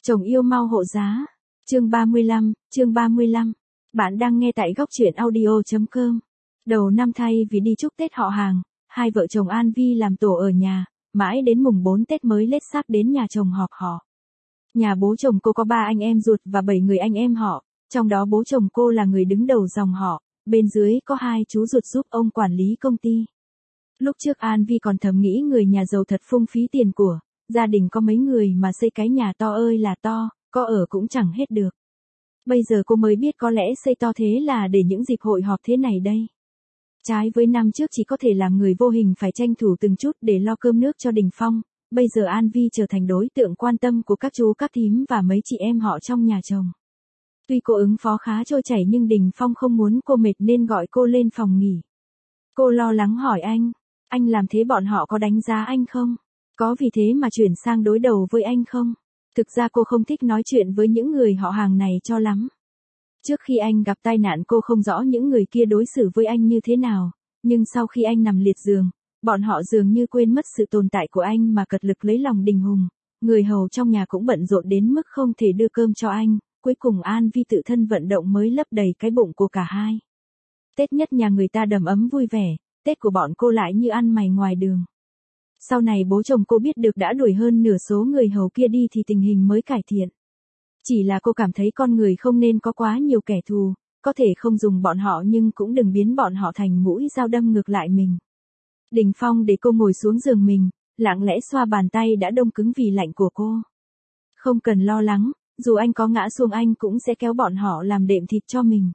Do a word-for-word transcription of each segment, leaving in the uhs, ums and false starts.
Chồng yêu mau hộ giá. Chương ba mươi lăm, chương ba mươi lăm. Bạn đang nghe tại góc truyện audio chấm com. Đầu năm thay vì đi chúc Tết họ hàng, hai vợ chồng An Vi làm tổ ở nhà, mãi đến mùng bốn Tết mới lết xác đến nhà chồng họp họ. Nhà bố chồng cô có ba anh em ruột và bảy người anh em họ, trong đó bố chồng cô là người đứng đầu dòng họ, bên dưới có hai chú ruột giúp ông quản lý công ty. Lúc trước An Vi còn thầm nghĩ người nhà giàu thật phung phí tiền của, gia đình có mấy người mà xây cái nhà to ơi là to, có ở cũng chẳng hết được. Bây giờ cô mới biết có lẽ xây to thế là để những dịp hội họp thế này đây. Trái với năm trước chỉ có thể làm người vô hình phải tranh thủ từng chút để lo cơm nước cho Đình Phong, bây giờ An Vi trở thành đối tượng quan tâm của các chú các thím và mấy chị em họ trong nhà chồng. Tuy cô ứng phó khá trôi chảy nhưng Đình Phong không muốn cô mệt nên gọi cô lên phòng nghỉ. Cô lo lắng hỏi anh, anh làm thế bọn họ có đánh giá anh không? Có vì thế mà chuyển sang đối đầu với anh không? Thực ra cô không thích nói chuyện với những người họ hàng này cho lắm. Trước khi anh gặp tai nạn cô không rõ những người kia đối xử với anh như thế nào, nhưng sau khi anh nằm liệt giường, bọn họ dường như quên mất sự tồn tại của anh mà cật lực lấy lòng Đình Hùng. Người hầu trong nhà cũng bận rộn đến mức không thể đưa cơm cho anh, cuối cùng An Vi tự thân vận động mới lấp đầy cái bụng của cả hai. Tết nhất nhà người ta đầm ấm vui vẻ, Tết của bọn cô lại như ăn mày ngoài đường. Sau này bố chồng cô biết được đã đuổi hơn nửa số người hầu kia đi thì tình hình mới cải thiện. Chỉ là cô cảm thấy con người không nên có quá nhiều kẻ thù, có thể không dùng bọn họ nhưng cũng đừng biến bọn họ thành mũi dao đâm ngược lại mình. Đình Phong để cô ngồi xuống giường mình, lặng lẽ xoa bàn tay đã đông cứng vì lạnh của cô. Không cần lo lắng, dù anh có ngã xuống anh cũng sẽ kéo bọn họ làm đệm thịt cho mình.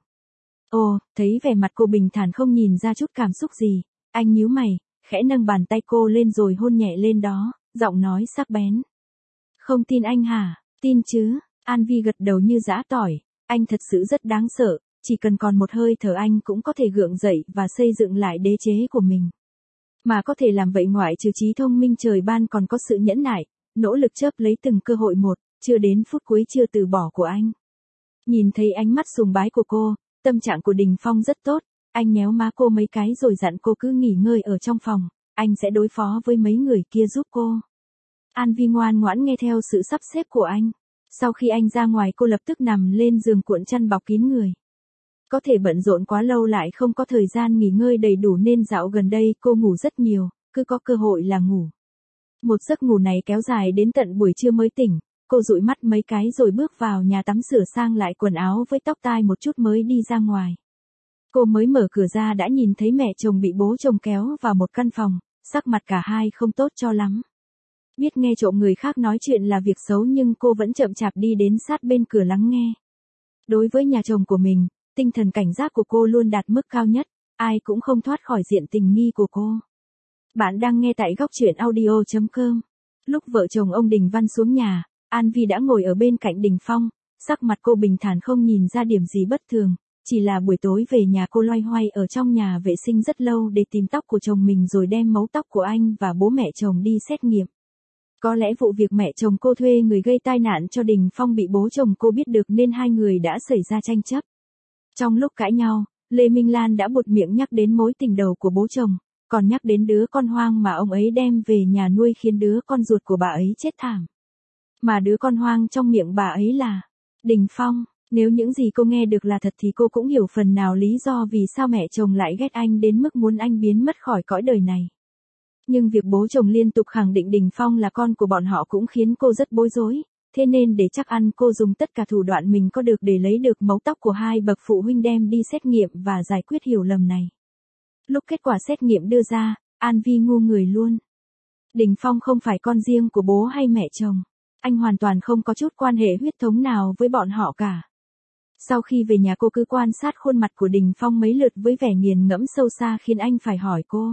Ồ, thấy vẻ mặt cô bình thản không nhìn ra chút cảm xúc gì, anh nhíu mày, khẽ nâng bàn tay cô lên rồi hôn nhẹ lên đó, giọng nói sắc bén. Không tin anh hả? Tin chứ? An Vi gật đầu như giã tỏi, anh thật sự rất đáng sợ, chỉ cần còn một hơi thở anh cũng có thể gượng dậy và xây dựng lại đế chế của mình. Mà có thể làm vậy ngoại trừ trí thông minh trời ban còn có sự nhẫn nại, nỗ lực chớp lấy từng cơ hội một, chưa đến phút cuối chưa từ bỏ của anh. Nhìn thấy ánh mắt sùng bái của cô, tâm trạng của Đình Phong rất tốt, anh nhéo má cô mấy cái rồi dặn cô cứ nghỉ ngơi ở trong phòng, anh sẽ đối phó với mấy người kia giúp cô. An Vi ngoan ngoãn nghe theo sự sắp xếp của anh. Sau khi anh ra ngoài cô lập tức nằm lên giường cuộn chăn bọc kín người. Có thể bận rộn quá lâu lại không có thời gian nghỉ ngơi đầy đủ nên dạo gần đây cô ngủ rất nhiều, cứ có cơ hội là ngủ. Một giấc ngủ này kéo dài đến tận buổi trưa mới tỉnh, cô dụi mắt mấy cái rồi bước vào nhà tắm sửa sang lại quần áo với tóc tai một chút mới đi ra ngoài. Cô mới mở cửa ra đã nhìn thấy mẹ chồng bị bố chồng kéo vào một căn phòng, sắc mặt cả hai không tốt cho lắm. Biết nghe trộm người khác nói chuyện là việc xấu nhưng cô vẫn chậm chạp đi đến sát bên cửa lắng nghe. Đối với nhà chồng của mình, tinh thần cảnh giác của cô luôn đạt mức cao nhất, ai cũng không thoát khỏi diện tình nghi của cô. Bạn đang nghe tại góc truyện audio chấm com. Lúc vợ chồng ông Đình Văn xuống nhà, An Vi đã ngồi ở bên cạnh Đình Phong, sắc mặt cô bình thản không nhìn ra điểm gì bất thường, chỉ là buổi tối về nhà cô loay hoay ở trong nhà vệ sinh rất lâu để tìm tóc của chồng mình rồi đem mấu tóc của anh và bố mẹ chồng đi xét nghiệm. Có lẽ vụ việc mẹ chồng cô thuê người gây tai nạn cho Đình Phong bị bố chồng cô biết được nên hai người đã xảy ra tranh chấp. Trong lúc cãi nhau, Lê Minh Lan đã buột miệng nhắc đến mối tình đầu của bố chồng, còn nhắc đến đứa con hoang mà ông ấy đem về nhà nuôi khiến đứa con ruột của bà ấy chết thảm. Mà đứa con hoang trong miệng bà ấy là Đình Phong. Nếu những gì cô nghe được là thật thì cô cũng hiểu phần nào lý do vì sao mẹ chồng lại ghét anh đến mức muốn anh biến mất khỏi cõi đời này. Nhưng việc bố chồng liên tục khẳng định Đình Phong là con của bọn họ cũng khiến cô rất bối rối, thế nên để chắc ăn cô dùng tất cả thủ đoạn mình có được để lấy được mấu tóc của hai bậc phụ huynh đem đi xét nghiệm và giải quyết hiểu lầm này. Lúc kết quả xét nghiệm đưa ra, An Vi ngu người luôn. Đình Phong không phải con riêng của bố hay mẹ chồng, anh hoàn toàn không có chút quan hệ huyết thống nào với bọn họ cả. Sau khi về nhà cô cứ quan sát khuôn mặt của Đình Phong mấy lượt với vẻ nghiền ngẫm sâu xa khiến anh phải hỏi cô.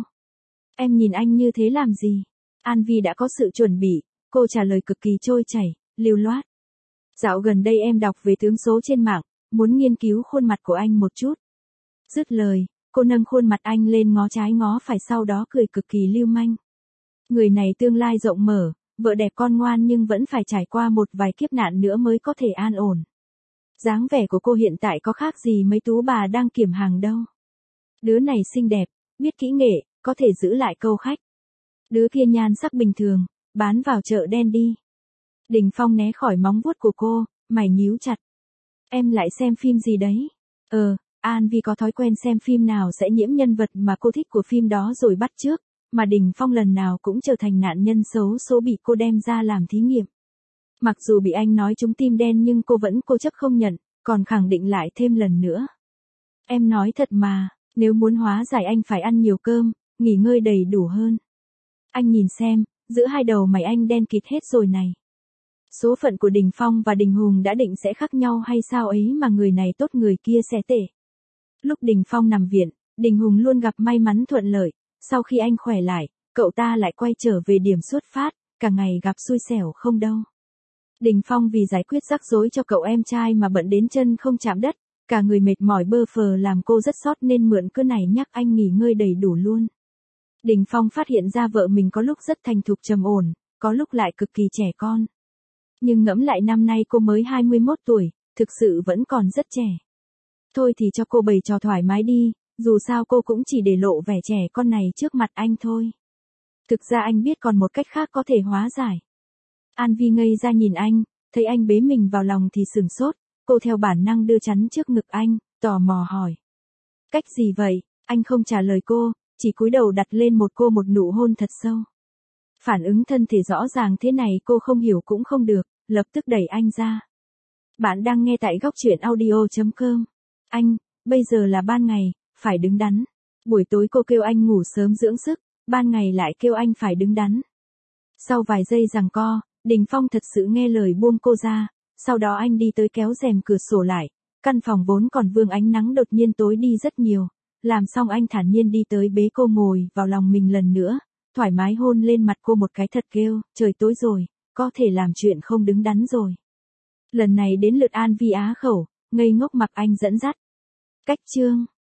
Em nhìn anh như thế làm gì? An Vi đã có sự chuẩn bị, cô trả lời cực kỳ trôi chảy, lưu loát. Dạo gần đây em đọc về tướng số trên mạng, muốn nghiên cứu khuôn mặt của anh một chút. Dứt lời, cô nâng khuôn mặt anh lên ngó trái ngó phải sau đó cười cực kỳ lưu manh. Người này tương lai rộng mở, vợ đẹp con ngoan nhưng vẫn phải trải qua một vài kiếp nạn nữa mới có thể an ổn. Dáng vẻ của cô hiện tại có khác gì mấy tú bà đang kiểm hàng đâu. Đứa này xinh đẹp, biết kỹ nghệ, có thể giữ lại câu khách. Đứa kia nhan sắc bình thường, bán vào chợ đen đi. Đình Phong né khỏi móng vuốt của cô, mày nhíu chặt. Em lại xem phim gì đấy? Ờ, An Vi có thói quen xem phim nào sẽ nhiễm nhân vật mà cô thích của phim đó rồi bắt chước, mà Đình Phong lần nào cũng trở thành nạn nhân xấu số bị cô đem ra làm thí nghiệm. Mặc dù bị anh nói trúng tim đen nhưng cô vẫn cố chấp không nhận, còn khẳng định lại thêm lần nữa. Em nói thật mà, nếu muốn hóa giải anh phải ăn nhiều cơm, nghỉ ngơi đầy đủ hơn. Anh nhìn xem, giữa hai đầu mày anh đen kịt hết rồi này. Số phận của Đình Phong và Đình Hùng đã định sẽ khác nhau hay sao ấy mà người này tốt người kia sẽ tệ. Lúc Đình Phong nằm viện, Đình Hùng luôn gặp may mắn thuận lợi, sau khi anh khỏe lại, cậu ta lại quay trở về điểm xuất phát, cả ngày gặp xui xẻo không đâu. Đình Phong vì giải quyết rắc rối cho cậu em trai mà bận đến chân không chạm đất, cả người mệt mỏi bơ phờ làm cô rất sót nên mượn cơn này nhắc anh nghỉ ngơi đầy đủ luôn. Đình Phong phát hiện ra vợ mình có lúc rất thành thục trầm ổn, có lúc lại cực kỳ trẻ con. Nhưng ngẫm lại năm nay cô mới hai mươi mốt tuổi, thực sự vẫn còn rất trẻ. Thôi thì cho cô bày trò thoải mái đi, dù sao cô cũng chỉ để lộ vẻ trẻ con này trước mặt anh thôi. Thực ra anh biết còn một cách khác có thể hóa giải. An Vi ngây ra nhìn anh, thấy anh bế mình vào lòng thì sửng sốt, cô theo bản năng đưa chắn trước ngực anh, tò mò hỏi. Cách gì vậy? Anh không trả lời cô, chỉ cúi đầu đặt lên một cô một nụ hôn thật sâu. Phản ứng thân thể rõ ràng thế này cô không hiểu cũng không được, lập tức đẩy anh ra. Bạn đang nghe tại góc truyện audio chấm com. Anh, bây giờ là ban ngày, phải đứng đắn. Buổi tối cô kêu anh ngủ sớm dưỡng sức, ban ngày lại kêu anh phải đứng đắn. Sau vài giây giằng co, Đình Phong thật sự nghe lời buông cô ra, sau đó anh đi tới kéo rèm cửa sổ lại, căn phòng vốn còn vương ánh nắng đột nhiên tối đi rất nhiều, làm xong anh thản nhiên đi tới bế cô ngồi vào lòng mình lần nữa, thoải mái hôn lên mặt cô một cái thật kêu, trời tối rồi, có thể làm chuyện không đứng đắn rồi. Lần này đến lượt An Vi á khẩu, ngây ngốc mặc anh dẫn dắt. Cách chương